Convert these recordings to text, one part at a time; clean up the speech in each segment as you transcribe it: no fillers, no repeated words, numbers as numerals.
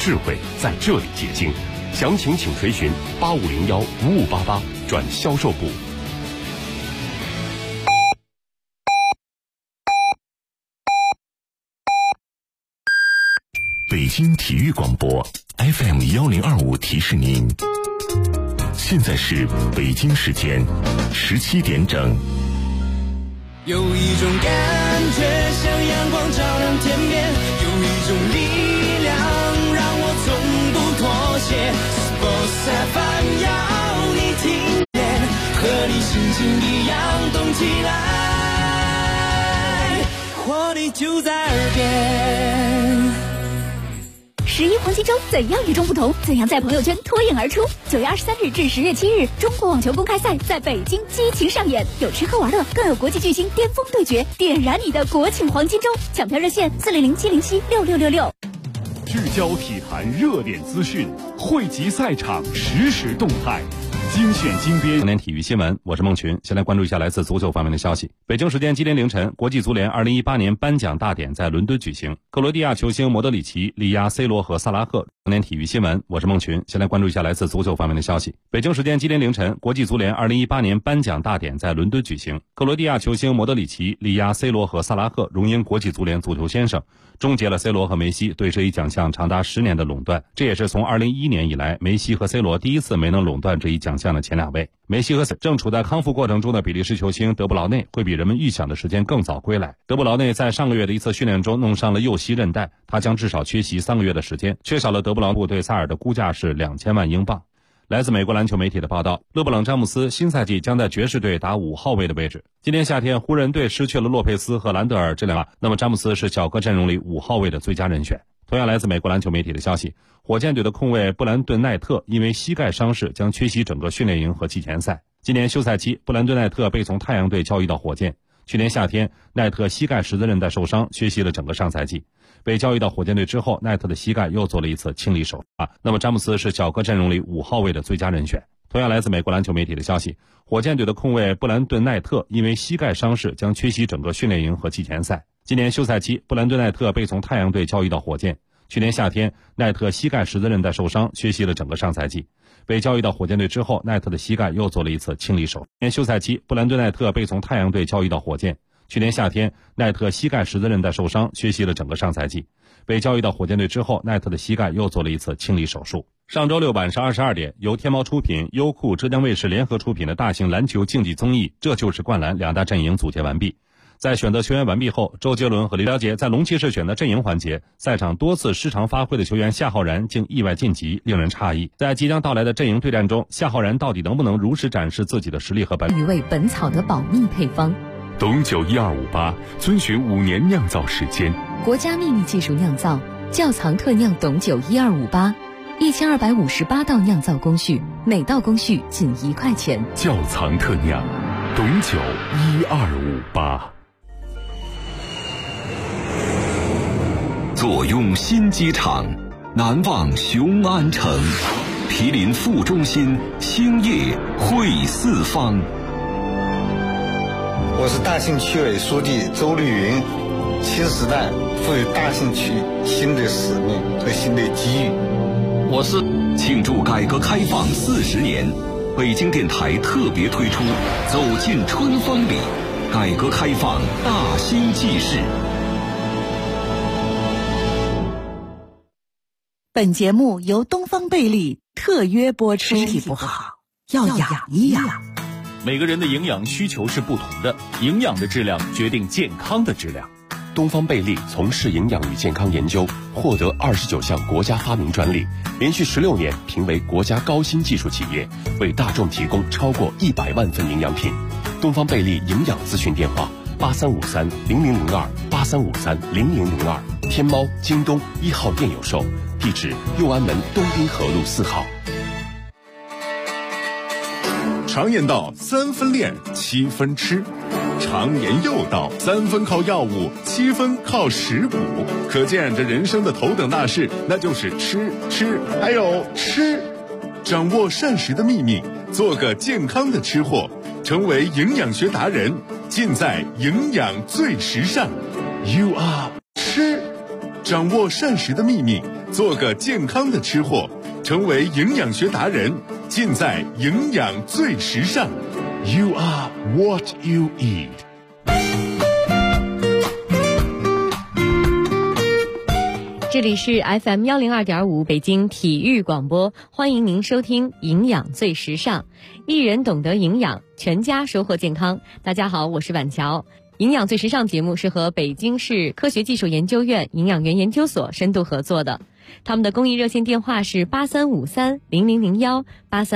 智慧在这里结晶。详情请垂询8501-5588转销售部。北京体育广播 FM1025提示您，现在是北京时间17点整。 有一种感觉像阳光照亮天边，有一种力量让我从不妥协。Sports FM 要你听见，和你心情一样动起来，活力就在耳边。 11黄金周怎样与众不同？怎样在朋友圈脱颖而出？9月23日至10月7日，中国网球公开赛在北京激情上演，有吃喝玩乐，更有国际巨星巅峰对决，点燃你的国庆黄金周！抢票热线400-707-6666。 聚焦体坛热点资讯，汇集赛场实时动态，精选精编。 今天体育新闻，我是孟群。先来关注一下来自足球方面的消息。北京时间今天凌晨，国际足联2018年颁奖大典在伦敦举行，克罗地亚球星莫德里奇力压 C 罗和萨拉赫。今天体育新闻，我是孟群。先来关注一下来自足球方面的消息。北京时间今天凌晨，国际足联2018年颁奖大典在伦敦举行，克罗地亚球星莫德里奇力压 C 罗和萨拉赫，荣膺国际足联足球先生，终结了 C 罗和梅西对这一奖项长达10年的垄断。这也是从2011年以来，梅西和 C 罗第一次没能垄断这一奖项的前2位。梅西和 C 正处在康复过程中的比利时球星德布劳内会比人们预想的时间更早归来。德布劳内在上个月的一次训练中弄伤了右膝韧带，他将至少缺席3个月的时间，缺少了德布劳内对萨尔的估价是2000万英镑。来自美国篮球媒体的报道，勒布朗·詹姆斯新赛季将在爵士队打5号位的位置。今年夏天，湖人队失去了洛佩斯和兰德尔这2个，那么詹姆斯是小个阵容里5号位的最佳人选。同样来自美国篮球媒体的消息，火箭队的控卫布兰顿·奈特因为膝盖伤势将缺席整个训练营和季前赛。今年休赛期，布兰顿·奈特被从太阳队交易到火箭。去年夏天，奈特膝盖十字韧带受伤，缺席了整个上赛季。被交易到火箭队之后，奈特的膝盖又做了一次清理手术。那么詹姆斯是小个阵容里5号位的最佳人选。同样来自美国篮球媒体的消息，火箭队的控卫布兰顿·奈特因为膝盖伤势将缺席整个训练营和季前赛。今年休赛期，布兰顿·奈特被从太阳队交易到火箭。去年夏天，奈特膝盖十字韧带受伤，缺席了整个上赛季。被交易到火箭队之后，奈特的膝盖又做了一次清理手术。今年休赛期，布兰顿·奈特被从太阳队交易到火箭。去年夏天，奈特膝盖十字韧带受伤，缺席了整个上赛季。被交易到火箭队之后，奈特的膝盖又做了一次清理手术。上周六晚上22点，由天猫出品、优酷、浙江卫视联合出品的大型篮球竞技综艺《这就是灌篮》2大阵营组建完毕。在选择球员完毕后，周杰伦和李小姐在龙骑士选择阵营环节，赛场多次失常发挥的球员夏浩然竟意外晋级，令人诧异。在即将到来的阵营对战中，夏浩然到底能不能如实展示自己的实力和本领？ 鱼味本草的保密配方。 董酒1258遵循5年酿造时间， 国家秘密技术酿造，窖藏特酿董酒1258，1258道酿造工序，每道工序仅1块钱。 窖藏特酿董酒1258。 坐拥新机场，难忘雄安城，毗邻副中心，兴业汇四方。 我是大兴区委书记周绿云。新时代赋予大兴区新的使命和新的机遇。 我是庆祝改革开放40年，北京电台特别推出《走进春风里》，改革开放大兴纪事。 本节目由东方贝利特约播出。身体不好要养一养。 每个人的营养需求是不同的，营养的质量决定健康的质量。 东方贝利从事营养与健康研究，获得29项国家发明专利，连续16年评为国家高新技术企业，为大众提供超过100万份营养品。东方贝利营养咨询电话83530002，83530002，天猫、京东1号店有售，地址右安门东滨河路4号。 常言道3分练7分吃，常言又道3分靠药物7分靠食补，可见这人生的头等大事那就是吃还有吃。掌握膳食的秘密，做个健康的吃货，成为营养学达人，尽在营养最时尚。 You are 吃。掌握膳食的秘密， 做个健康的吃货，成为营养学达人，尽在营养最时尚。 You are what you eat。 这里是 FM 102.5北京体育广播，欢迎您收听营养最时尚，一人懂得营养，全家收获健康。大家好，我是婉乔。营养最时尚节目是和北京市科学技术研究院营养员研究所深度合作的，他们的公益热线电话是83530001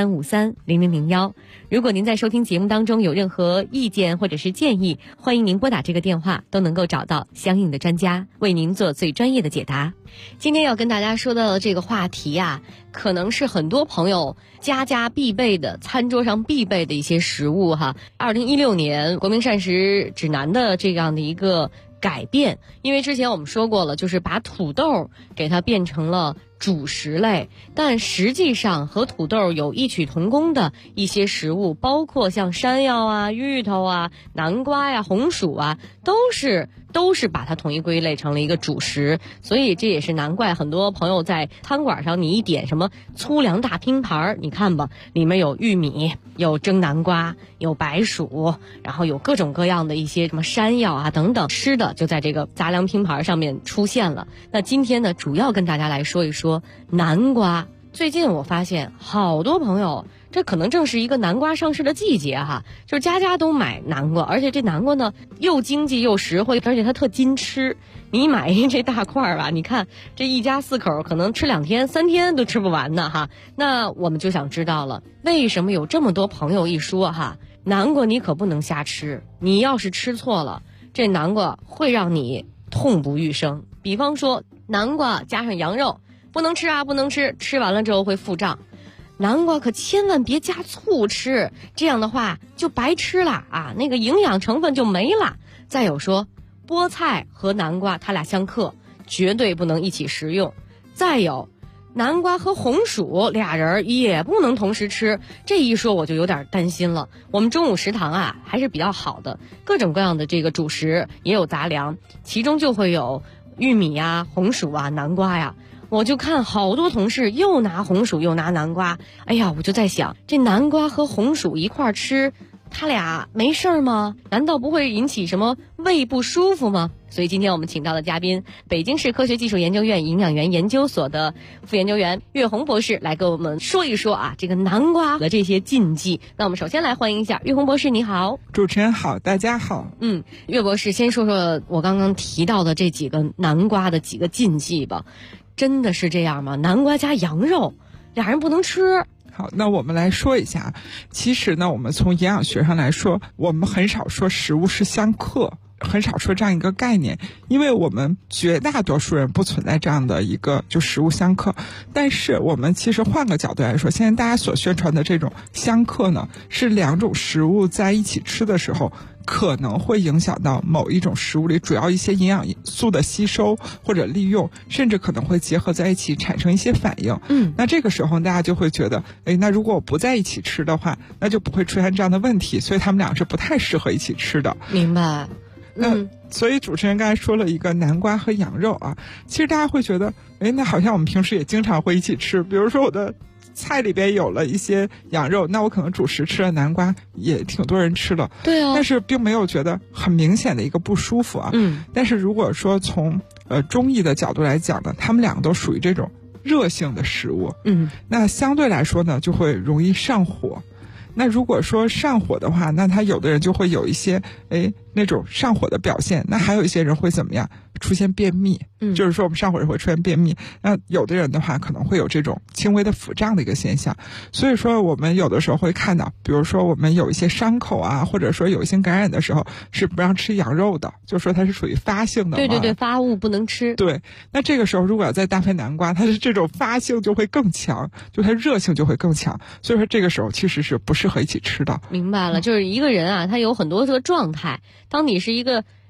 83530001。如果您在收听节目当中有任何意见或者是建议，欢迎您拨打这个电话，都能够找到相应的专家为您做最专业的解答。今天要跟大家说到的这个话题啊，可能是很多朋友家家必备的，餐桌上必备的一些食物哈。2016年国民膳食指南的这样的一个改变，因为之前我们说过了，就是把土豆给它变成了主食类，但实际上和土豆有异曲同工的一些食物，包括像山药啊、芋头啊、南瓜呀、红薯啊，都是把它统一归类成了一个主食。所以这也是难怪很多朋友在餐馆上，你一点什么粗粮大拼盘，你看吧，里面有玉米，有蒸南瓜，有白薯，然后有各种各样的一些什么山药啊等等，吃的就在这个杂粮拼盘上面出现了。那今天呢，主要跟大家来说一说南瓜。最近我发现好多朋友，这可能正是一个南瓜上市的季节哈，就是家家都买南瓜，而且这南瓜呢又经济又实惠，而且它特金吃。你买这大块吧，你看这一家4口可能吃2天3天都吃不完呢哈。那我们就想知道了，为什么有这么多朋友一说哈，南瓜你可不能瞎吃，你要是吃错了，这南瓜会让你痛不欲生。比方说南瓜加上羊肉，不能吃啊，不能吃，吃完了之后会腹胀。南瓜可千万别加醋吃，这样的话就白吃了啊，那个营养成分就没了。再有说菠菜和南瓜它俩相克，绝对不能一起食用。再有南瓜和红薯俩人也不能同时吃，这一说我就有点担心了。我们中午食堂啊还是比较好的，各种各样的这个主食也有杂粮，其中就会有玉米呀、红薯啊、南瓜呀。我就看好多同事又拿红薯又拿南瓜，哎呀，我就在想，这南瓜和红薯一块吃，他俩没事吗？难道不会引起什么胃不舒服吗？所以今天我们请到的嘉宾，北京市科学技术研究院营养员研究所的副研究员岳红博士来跟我们说一说啊，这个南瓜的这些禁忌。那我们首先来欢迎一下岳红博士，你好。 主持人好，大家好。 岳博士先说说我刚刚提到的这几个南瓜的几个禁忌吧。真的是这样吗？南瓜加羊肉，俩人不能吃。 好，那我们来说一下。其实呢，我们从营养学上来说，我们很少说食物是相克，很少说这样一个概念，因为我们绝大多数人不存在这样的一个就食物相克。但是我们其实换个角度来说，现在大家所宣传的这种相克呢，是2种食物在一起吃的时候，可能会影响到某一种食物里主要一些营养素的吸收或者利用，甚至可能会结合在一起产生一些反应。那这个时候大家就会觉得，那如果我不在一起吃的话，那就不会出现这样的问题，所以他们俩是不太适合一起吃的。 明白。 所以主持人刚才说了一个南瓜和羊肉啊，其实大家会觉得，那好像我们平时也经常会一起吃，比如说我的菜里边有了一些羊肉，那我可能主食吃了南瓜，也挺多人吃了。 对啊， 但是并没有觉得很明显的一个不舒服啊。但是如果说从中医的角度来讲呢，他们两个都属于这种热性的食物。那相对来说呢，就会容易上火。那如果说上火的话，那他有的人就会有一些那种上火的表现，那还有一些人会怎么样？出现便秘。就是说我们上火时会出现便秘，那有的人的话可能会有这种轻微的腹胀的一个现象。所以说我们有的时候会看到，比如说我们有一些伤口啊，或者说有一些感染的时候是不让吃羊肉的，就说它是属于发性的。 对，发物不能吃。 对，那这个时候如果要再搭配南瓜，它是这种发性就会更强，就它热性就会更强，所以说这个时候其实是不适合一起吃的。 明白了，就是一个人啊，他有很多个状态，当你是一个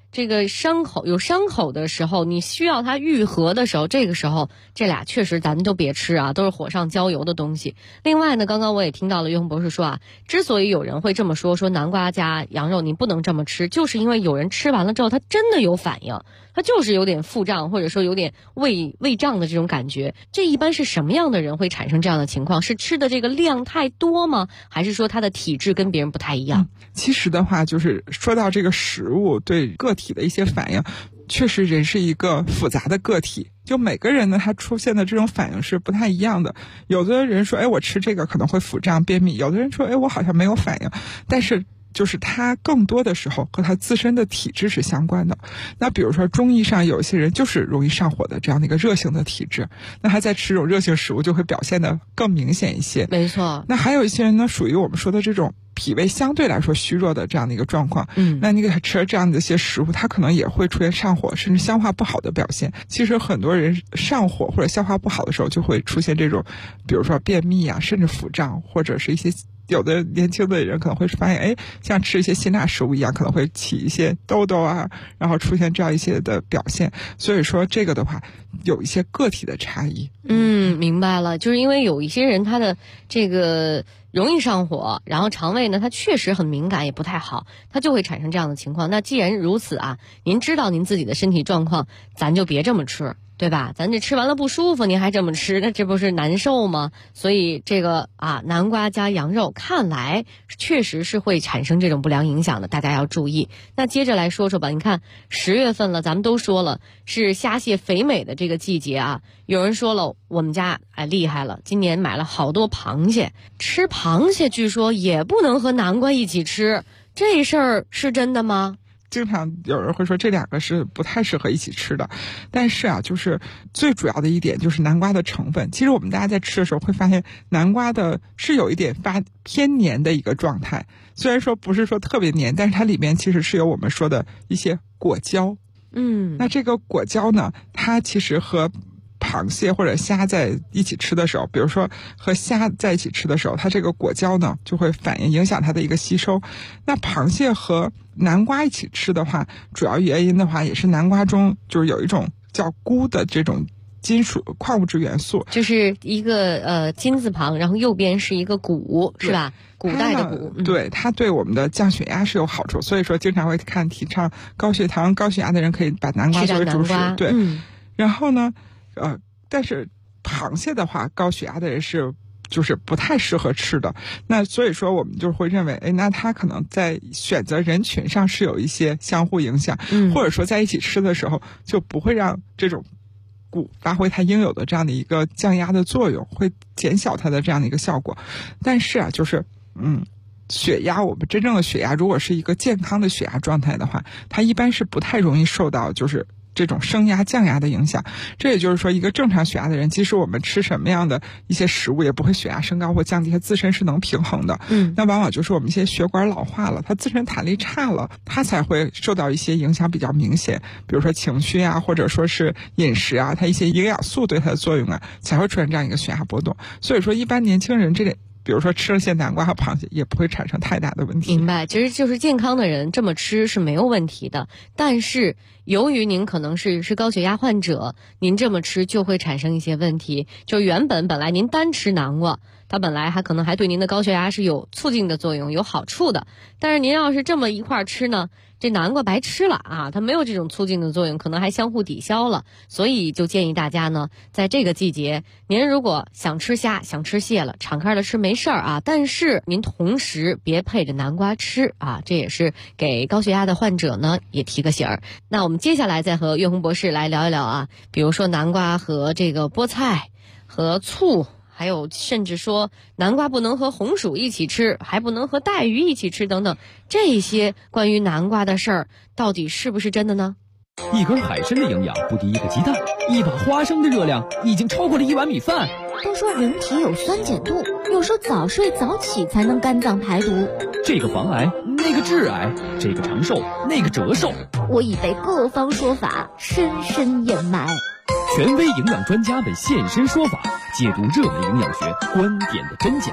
这个伤口的时候，你需要它愈合的时候，这个时候这俩确实咱们都别吃啊，都是火上浇油的东西。另外呢，刚刚我也听到了岳红博士说啊，之所以有人会这么说南瓜加羊肉你不能这么吃，就是因为有人吃完了之后他真的有反应，他就是有点腹胀，或者说有点胃胀的这种感觉。这一般是什么样的人会产生这样的情况？是吃的这个量太多吗？还是说他的体质跟别人不太一样？ 其实的话，就是说到这个食物对个体的一些反应，确实人是一个复杂的个体，就每个人呢他出现的这种反应是不太一样的。有的人说我吃这个可能会腹胀便秘，有的人说我好像没有反应，但是就是它更多的时候和他自身的体质是相关的。那比如说中医上有些人就是容易上火的这样的一个热性的体质，那他在吃这种热性食物就会表现得更明显一些。 没错。 那还有一些人呢属于我们说的这种脾胃相对来说虚弱的这样的一个状况，那你给他吃了这样的一些食物，他可能也会出现上火甚至消化不好的表现。其实很多人上火或者消化不好的时候就会出现这种比如说便秘啊，甚至腹胀，或者是一些有的年轻的人可能会发现像吃一些辛辣食物一样，可能会起一些痘痘啊，然后出现这样一些的表现。所以说这个的话有一些个体的差异。 明白了，就是因为有一些人他的这个容易上火，然后肠胃呢它确实很敏感，也不太好，它就会产生这样的情况。那既然如此啊，您知道您自己的身体状况，咱就别这么吃，对吧？咱这吃完了不舒服，您还这么吃，那这不是难受吗？所以这个南瓜加羊肉看来确实是会产生这种不良影响的，大家要注意。那接着来说说吧，你看10月份了，咱们都说了是虾蟹肥美的这个季节啊。有人说了，我们家厉害了，今年买了好多螃蟹，吃螃蟹据说也不能和南瓜一起吃，这事儿是真的吗？ 经常有人会说这两个是不太适合一起吃的，但是就是最主要的一点就是南瓜的成分。其实我们大家在吃的时候会发现，南瓜的是有一点偏黏的一个状态，虽然说不是说特别黏，但是它里面其实是有我们说的一些果胶。那这个果胶呢，它其实和螃蟹或者虾在一起吃的时候，比如说和虾在一起吃的时候，它这个果胶呢就会影响它的一个吸收。那螃蟹和南瓜一起吃的话，主要原因的话也是南瓜中就是有一种叫钴的这种金属矿物质元素， 就是一个金字旁，然后右边是一个钴，是吧？古代的钴。 对，它对我们的降血压是有好处，所以说经常会提倡高血糖高血压的人可以把南瓜作为主食。对，然后呢但是螃蟹的话高血压的人就是不太适合吃的。那所以说我们就会认为那它可能在选择人群上是有一些相互影响，或者说在一起吃的时候就不会让这种钴发挥它应有的这样的一个降压的作用，会减小它的这样的一个效果。但是就是血压，我们真正的血压如果是一个健康的血压状态的话，它一般是不太容易受到就是这种升压降压的影响。这也就是说一个正常血压的人，即使我们吃什么样的一些食物也不会血压升高或降低，它自身是能平衡的。那往往就是我们一些血管老化了，它自身弹力差了，它才会受到一些影响比较明显，比如说情绪啊，或者说是饮食啊，它一些营养素对它的作用啊，才会出现这样一个血压波动。所以说一般年轻人比如说吃了些南瓜和螃蟹也不会产生太大的问题。 明白，其实就是健康的人这么吃是没有问题的，但是由于您可能是高血压患者，您这么吃就会产生一些问题。就本来您单吃南瓜，它本来可能还对您的高血压是有促进的作用，有好处的，但是您要是这么一块吃呢，这南瓜白吃了啊，它没有这种促进的作用，可能还相互抵消了。所以就建议大家呢，在这个季节，您如果想吃虾想吃蟹了，敞开了吃没事儿啊，但是您同时别配着南瓜吃啊，这也是给高血压的患者呢也提个醒儿。那我们接下来再和岳红博士来聊一聊啊，比如说南瓜和这个菠菜和醋，还有甚至说南瓜不能和红薯一起吃，还不能和带鱼一起吃等等，这些关于南瓜的事儿到底是不是真的呢？ 一根海参的营养不敌一个鸡蛋，一把花生的热量已经超过了一碗米饭。 都说人体有酸碱度，有时候早睡早起才能肝脏排毒。 这个防癌，那个致癌，这个长寿，那个折寿。 我已被各方说法深深掩埋。 权威营养专家们现身说法，解读热门营养学观点的真假。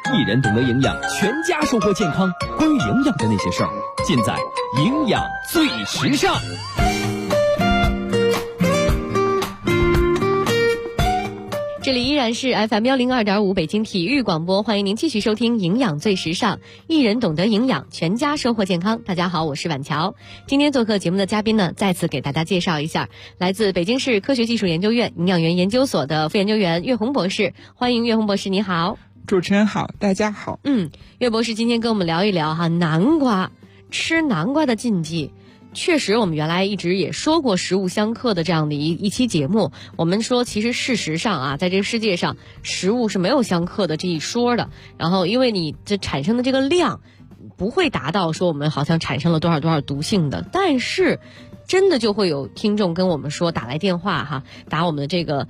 一人懂得营养，全家收获健康。关于营养的那些事儿，尽在营养最时尚。 这里依然是 FM 102.5北京体育广播，欢迎您继续收听营养最时尚，一人懂得营养，全家收获健康。大家好，我是婉乔。今天做客节目的嘉宾呢，再次给大家介绍一下，来自北京市科学技术研究院营养园研究所的副研究员岳红博士。欢迎岳红博士，你好。 主持人好，大家好。 岳博士今天跟我们聊一聊南瓜，吃南瓜的禁忌。确实我们原来一直也说过食物相克的这样的一期节目，我们说其实事实上在这个世界上食物是没有相克的这一说的，然后因为你这产生的这个量不会达到说我们好像产生了多少毒性的，但是真的就会有听众跟我们说，打来电话打我们的这个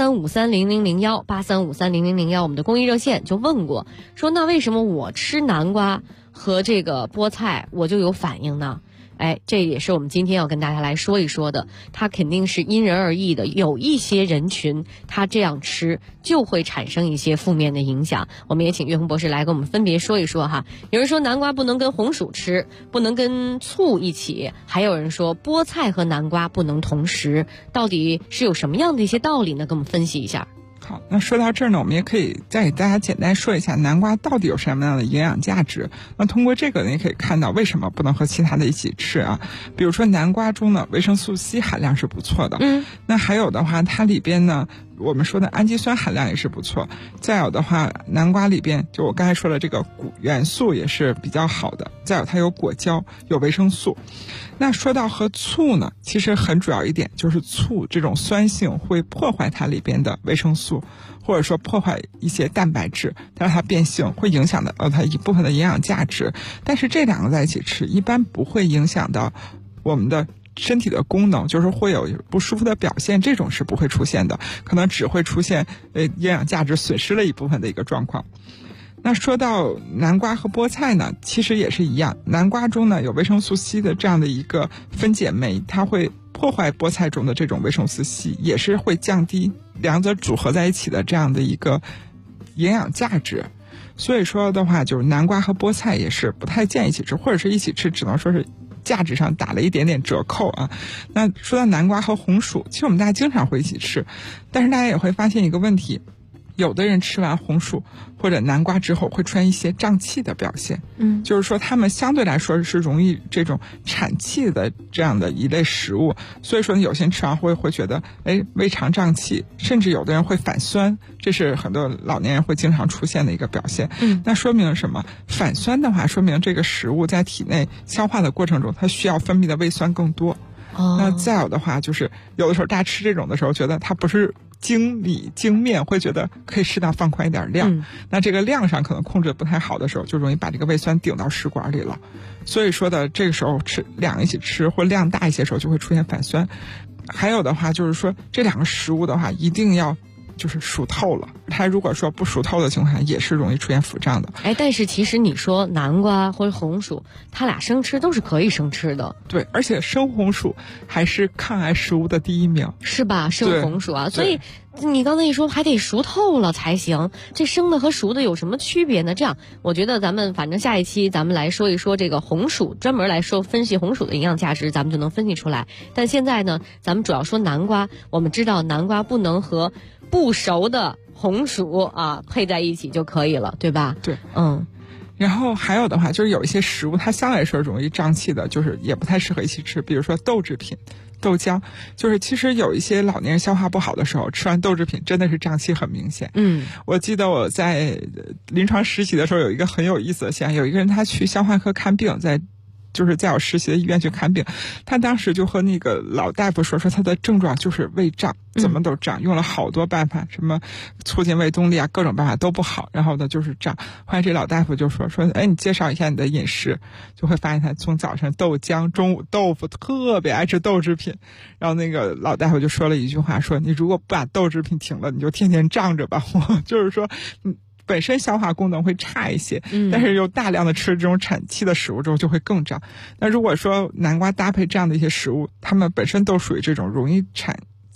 8353000183530001我们的公益热线就问过，说那为什么我吃南瓜和这个菠菜我就有反应呢？这也是我们今天要跟大家来说一说的，它肯定是因人而异的，有一些人群他这样吃就会产生一些负面的影响。我们也请岳红博士来跟我们分别说一说哈。有人说南瓜不能跟红薯吃，不能跟醋一起，还有人说菠菜和南瓜不能同时，到底是有什么样的一些道理呢？跟我们分析一下。 好，那说到这儿呢，我们也可以再给大家简单说一下南瓜到底有什么样的营养价值。那通过这个呢，也可以看到为什么不能和其他的一起吃啊。比如说南瓜中呢，维生素 C 含量是不错的。那还有的话，它里边呢，我们说的氨基酸含量也是不错。再有的话，南瓜里边就我刚才说的这个钴元素也是比较好的。再有它有果胶，有维生素。那说到和醋呢，其实很主要一点就是醋这种酸性会破坏它里边的维生素，或者说破坏一些蛋白质，让它变性，会影响到它一部分的营养价值。但是这两个在一起吃，一般不会影响到我们的身体的功能，就是会有不舒服的表现，这种是不会出现的，可能只会出现营养价值损失了一部分的一个状况。那说到南瓜和菠菜呢，其实也是一样，南瓜中呢有维生素 C 的这样的一个分解酶，它会破坏菠菜中的这种维生素 C， 也是会降低两者组合在一起的这样的一个营养价值。所以说的话，就是南瓜和菠菜也是不太建议一起吃，或者是一起吃只能说是价值上打了一点点折扣啊。那说到南瓜和红薯，其实我们大家经常会一起吃，但是大家也会发现一个问题，有的人吃完红薯或者南瓜之后会出现一些胀气的表现，就是说他们相对来说是容易这种产气的这样的一类食物，所以说有些人吃完会觉得胃肠胀气，甚至有的人会反酸，这是很多老年人会经常出现的一个表现。那说明什么？反酸的话，说明这个食物在体内消化的过程中，它需要分泌的胃酸更多。那再有的话，就是有的时候大家吃这种的时候，觉得它不是精米精面，会觉得可以适当放宽一点量，那这个量上可能控制不太好的时候，就容易把这个胃酸顶到食管里了。所以说的这个时候吃两个一起吃，或量大一些时候就会出现反酸。还有的话就是说，这两个食物的话一定要就是熟透了，它如果说不熟透的情况下，也是容易出现腹胀的。 但是其实你说南瓜或者红薯，它俩生吃都是可以生吃的。 对，而且生红薯还是抗癌食物的第一名， 是吧？生红薯啊，所以你刚才一说还得熟透了才行，这生的和熟的有什么区别呢？这样，我觉得咱们反正下一期咱们来说一说这个红薯，专门来说分析红薯的营养价值，咱们就能分析出来。但现在呢，咱们主要说南瓜，我们知道南瓜不能和不熟的红薯配在一起就可以了，对吧？ 对，然后还有的话就是有一些食物它相对来说容易胀气的，就是也不太适合一起吃，比如说豆制品、豆浆，就是其实有一些老年人消化不好的时候，吃完豆制品真的是胀气很明显。我记得我在临床实习的时候有一个很有意思的现象，有一个人他去消化科看病，在我实习的医院去看病，他当时就和那个老大夫说他的症状就是胃胀，怎么都胀，用了好多办法，什么促进胃动力啊，各种办法都不好，然后呢就是胀。后来这老大夫就说你介绍一下你的饮食，就会发现他从早上豆浆，中午豆腐，特别爱吃豆制品。然后那个老大夫就说了一句话，说你如果不把豆制品停了，你就天天胀着吧。就是说本身消化功能会差一些，但是又大量的吃这种产气的食物之后就会更胀。那如果说南瓜搭配这样的一些食物，它们本身都属于这种容易产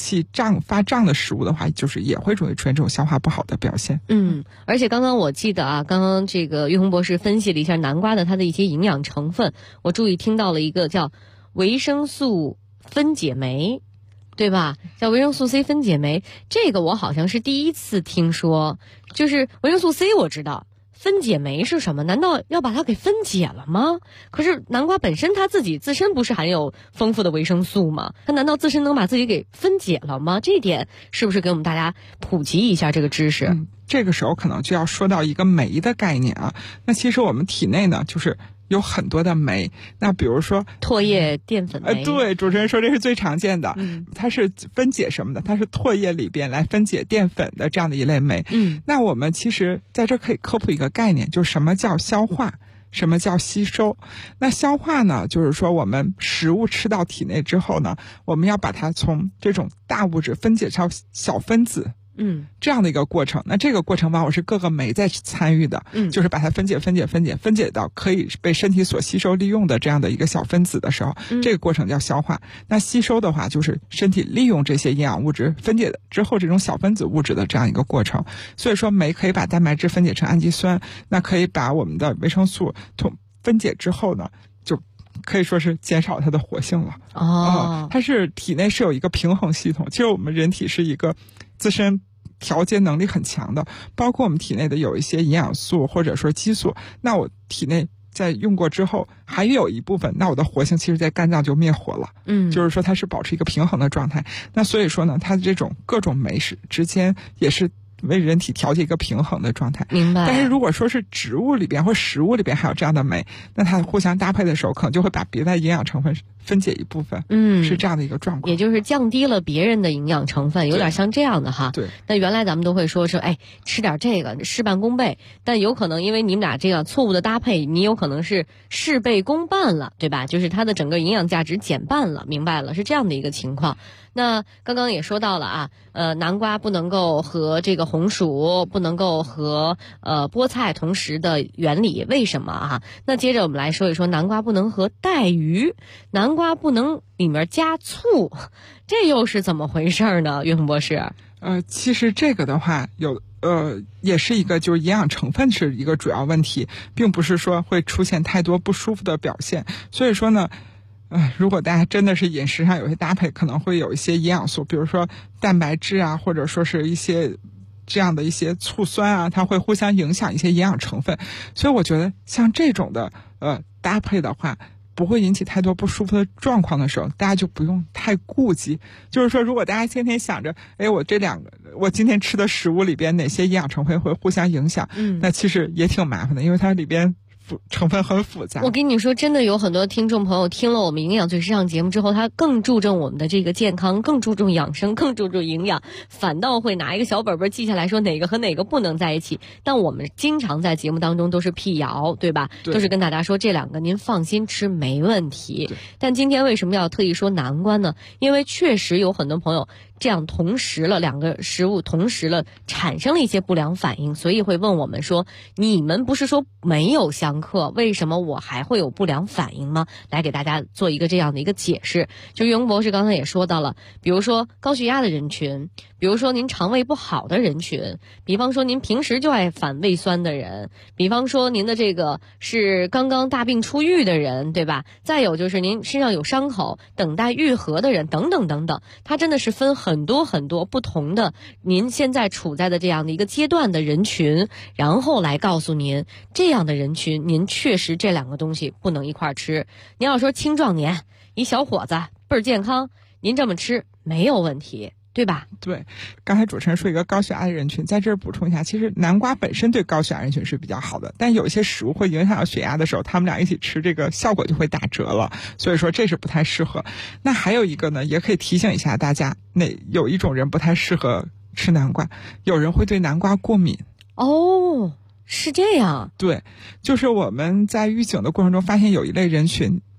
气发胀的食物的话，就是也会容易出现这种消化不好的表现。 而且刚刚我记得啊，刚刚这个岳红博士分析了一下南瓜的它的一些营养成分，我注意听到了一个叫维生素分解酶，对吧？叫维生素 C 分解酶，这个我好像是第一次听说。就是维生素 C 我知道，分解酶是什么？难道要把它给分解了吗？可是南瓜本身它自身不是含有丰富的维生素吗？它难道自身能把自己给分解了吗？这一点是不是给我们大家普及一下这个知识？ 这个时候可能就要说到一个酶的概念啊。那其实我们体内呢，就是有很多的酶，那比如说唾液淀粉酶， 对，主持人说这是最常见的，它是分解什么的？它是唾液里边来分解淀粉的这样的一类酶。那我们其实在这可以科普一个概念，就是什么叫消化，什么叫吸收。那消化呢，就是说我们食物吃到体内之后呢，我们要把它从这种大物质分解成小分子。这样的一个过程，那这个过程往往是各个酶在参与的，就是把它分解到可以被身体所吸收利用的这样的一个小分子的时候，这个过程叫消化。那吸收的话，就是身体利用这些营养物质分解之后这种小分子物质的这样一个过程。所以说酶可以把蛋白质分解成氨基酸，那可以把我们的维生素分解之后呢，就可以说是减少它的活性了。它是体内是有一个平衡系统。其实我们人体是一个自身调节能力很强的，包括我们体内的有一些营养素或者说激素，那我体内在用过之后还有一部分，那我的活性其实在肝脏就灭活了。就是说它是保持一个平衡的状态。那所以说呢，它的这种各种酶之间也是为人体调节一个平衡的状态。 明白。 但是如果说是植物里边或食物里边还有这样的酶，那它互相搭配的时候，可能就会把别的营养成分分解一部分。是这样的一个状况。 也就是降低了别人的营养成分，有点像这样的哈。 对。 那原来咱们都会说吃点这个事半功倍，但有可能因为你们俩这样错误的搭配，你有可能是事倍功半了，对吧？就是它的整个营养价值减半了，明白了，是这样的一个情况。那刚刚也说到了啊，南瓜不能够和这个红薯，不能够和菠菜同时的原理，为什么啊？那接着我们来说一说，南瓜不能和带鱼，南瓜不能里面加醋，这又是怎么回事呢？岳红博士。 其实这个的话也是一个就是营养成分是一个主要问题，并不是说会出现太多不舒服的表现。所以说呢，如果大家真的是饮食上有些搭配，可能会有一些营养素，比如说蛋白质啊，或者说是一些这样的一些醋酸啊，它会互相影响一些营养成分。所以我觉得像这种的搭配的话，不会引起太多不舒服的状况的时候，大家就不用太顾忌。就是说如果大家天天想着我今天吃的食物里边哪些营养成分会互相影响，那其实也挺麻烦的，因为它里边成分很复杂。 我跟你说，真的有很多听众朋友听了我们营养最时尚节目之后，他更注重我们的这个健康，更注重养生，更注重营养，反倒会拿一个小本本记下来说哪个和哪个不能在一起。但我们经常在节目当中都是辟谣，对吧？都是跟大家说这两个您放心吃没问题。但今天为什么要特意说南瓜呢？因为确实有很多朋友这样同时了两个食物同时了产生了一些不良反应，所以会问我们说，你们不是说没有相克，为什么我还会有不良反应吗？来给大家做一个这样的一个解释。就岳红博士刚才也说到了，比如说高血压的人群，比如说您肠胃不好的人群，比方说您平时就爱反胃酸的人，比方说您的这个是刚刚大病初愈的人，对吧？再有就是您身上有伤口等待愈合的人，等等等等。它真的是分很多很多不同的您现在处在的这样的一个阶段的人群，然后来告诉您这样的人群您确实这两个东西不能一块吃。您要说青壮年一小伙子倍儿健康，您这么吃没有问题，对吧？ 对，刚才主持人说一个高血压的人群，在这儿补充一下，其实南瓜本身对高血压人群是比较好的，但有一些食物会影响到血压的时候，他们俩一起吃，这个效果就会打折了，所以说这是不太适合。那还有一个呢，也可以提醒一下大家，有一种人不太适合吃南瓜，有人会对南瓜过敏。 哦，是这样。 对，就是我们在预警的过程中发现有一类人群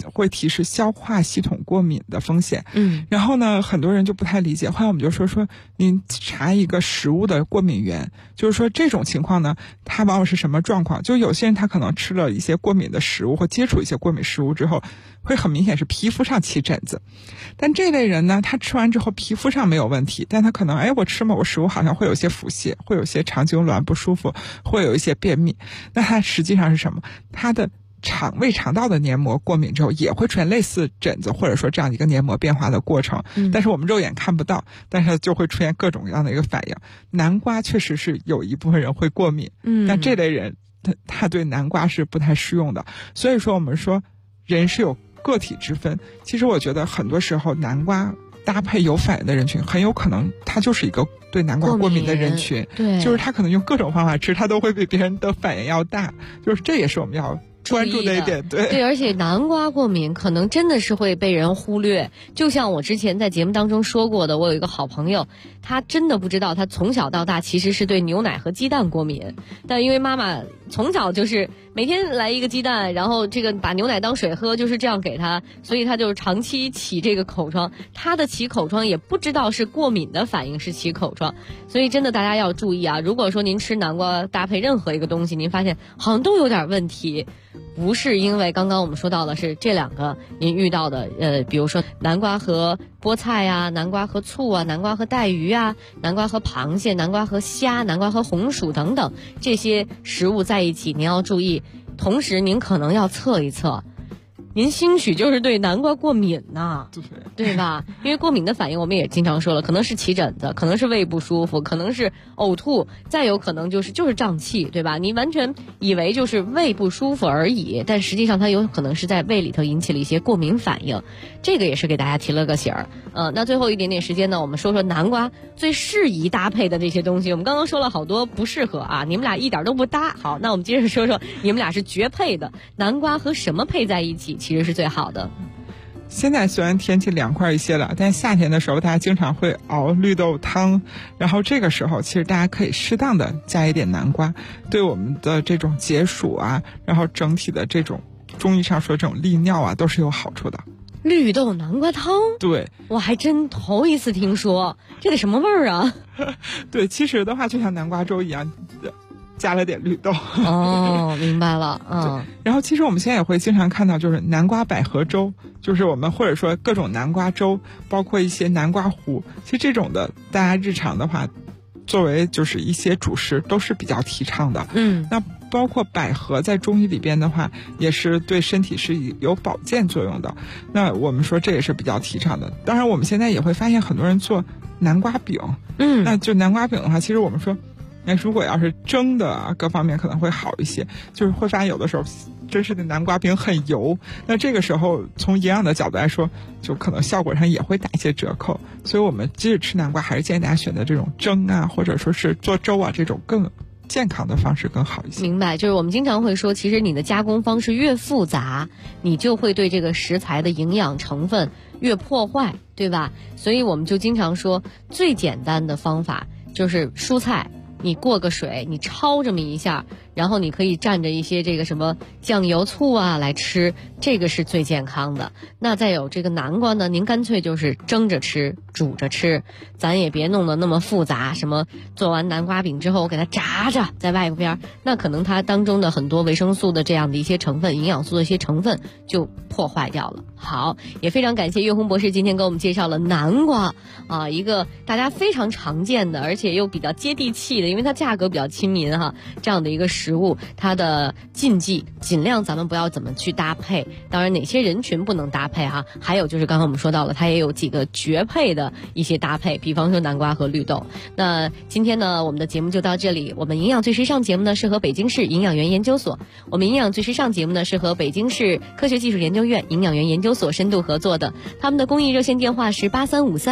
会提示消化系统过敏的风险。然后呢，很多人就不太理解，后来我们就说您查一个食物的过敏源，就是说这种情况呢，它往往是什么状况？就有些人他可能吃了一些过敏的食物或接触一些过敏食物之后，会很明显是皮肤上起疹子。但这类人呢，他吃完之后皮肤上没有问题，但他可能我吃某个食物好像会有些腹泻，会有些肠痉挛不舒服，会有一些便秘。那他实际上是什么？他的胃肠道的黏膜过敏之后也会出现类似疹子或者说这样一个黏膜变化的过程，但是我们肉眼看不到，但是就会出现各种各样的一个反应。南瓜确实是有一部分人会过敏，但这类人他对南瓜是不太适用的。所以说我们说人是有个体之分，其实我觉得很多时候南瓜搭配有反应的人群，很有可能他就是一个对南瓜过敏的人群， 对， 就是他可能用各种方法吃，他都会比别人的反应要大，就是这也是我们要关注的一点。 对，而且南瓜过敏可能真的是会被人忽略。就像我之前在节目当中说过的，我有一个好朋友，他真的不知道他从小到大其实是对牛奶和鸡蛋过敏，但因为妈妈从小就是每天来一个鸡蛋，然后这个把牛奶当水喝，就是这样给他，所以他就长期起这个口疮。他的起口疮也不知道是过敏的反应，是起口疮。所以真的大家要注意啊，如果说您吃南瓜搭配任何一个东西，您发现好像都有点问题，不是因为刚刚我们说到的是这两个您遇到的比如说南瓜和菠菜啊，南瓜和醋啊，南瓜和带鱼啊，南瓜和螃蟹，南瓜和虾，南瓜和红薯等等，这些食物在一起您要注意。同时您可能要测一测，您兴许就是对南瓜过敏呐，对吧？因为过敏的反应我们也经常说了，可能是起疹子，可能是胃不舒服，可能是呕吐，再有可能就是胀气，对吧？你完全以为就是胃不舒服而已，但实际上它有可能是在胃里头引起了一些过敏反应，这个也是给大家提了个醒儿。那最后一点点时间呢，我们说说南瓜最适宜搭配的这些东西。我们刚刚说了好多不适合啊，你们俩一点都不搭。好，那我们接着说说你们俩是绝配的，南瓜和什么配在一起其实是最好的？ 现在虽然天气凉快一些了，但夏天的时候大家经常会熬绿豆汤，然后这个时候其实大家可以适当的加一点南瓜，对我们的这种解暑啊，然后整体的这种中医上说这种利尿啊都是有好处的。 绿豆南瓜汤？对，我还真头一次听说，这得什么味儿啊？ 对，其实的话就像南瓜粥一样，加了点绿豆。 哦，明白了。 然后其实我们现在也会经常看到，就是南瓜百合粥，就是我们或者说各种南瓜粥，包括一些南瓜糊，其实这种的大家日常的话作为就是一些主食都是比较提倡的。那包括百合在中医里边的话，也是对身体是有保健作用的。那我们说这也是比较提倡的。当然我们现在也会发现很多人做南瓜饼。那就南瓜饼的话，其实我们说如果要是蒸的啊，各方面可能会好一些，就是会发现有的时候真是的南瓜饼很油，那这个时候从营养的角度来说，就可能效果上也会打一些折扣。所以我们即使吃南瓜，还是建议大家选择这种蒸啊，或者说是做粥啊，这种更健康的方式更好一些。 明白，就是我们经常会说，其实你的加工方式越复杂，你就会对这个食材的营养成分越破坏，对吧？所以我们就经常说，最简单的方法就是蔬菜你过个水，你焯这么一下，然后你可以蘸着一些这个什么酱油醋啊来吃，这个是最健康的。那再有这个南瓜呢，您干脆就是蒸着吃，煮着吃，咱也别弄得那么复杂，什么做完南瓜饼之后我给它炸着在外边，那可能它当中的很多维生素的这样的一些成分，营养素的一些成分就破坏掉了。好，也非常感谢岳红博士今天给我们介绍了南瓜啊，一个大家非常常见的，而且又比较接地气的，因为它价格比较亲民哈，这样的一个食物，它的禁忌尽量咱们不要怎么去搭配。当然哪些人群不能搭配哈，还有就是刚刚我们说到了，它也有几个绝配的一些搭配，比方说南瓜和绿豆。那今天呢，我们的节目就到这里。我们营养最时尚节目呢是和北京市营养员研究所，我们营养最时尚节目呢是和北京市科学技术研究院营养员研究所深度合作的，他们的公益热线电话是8353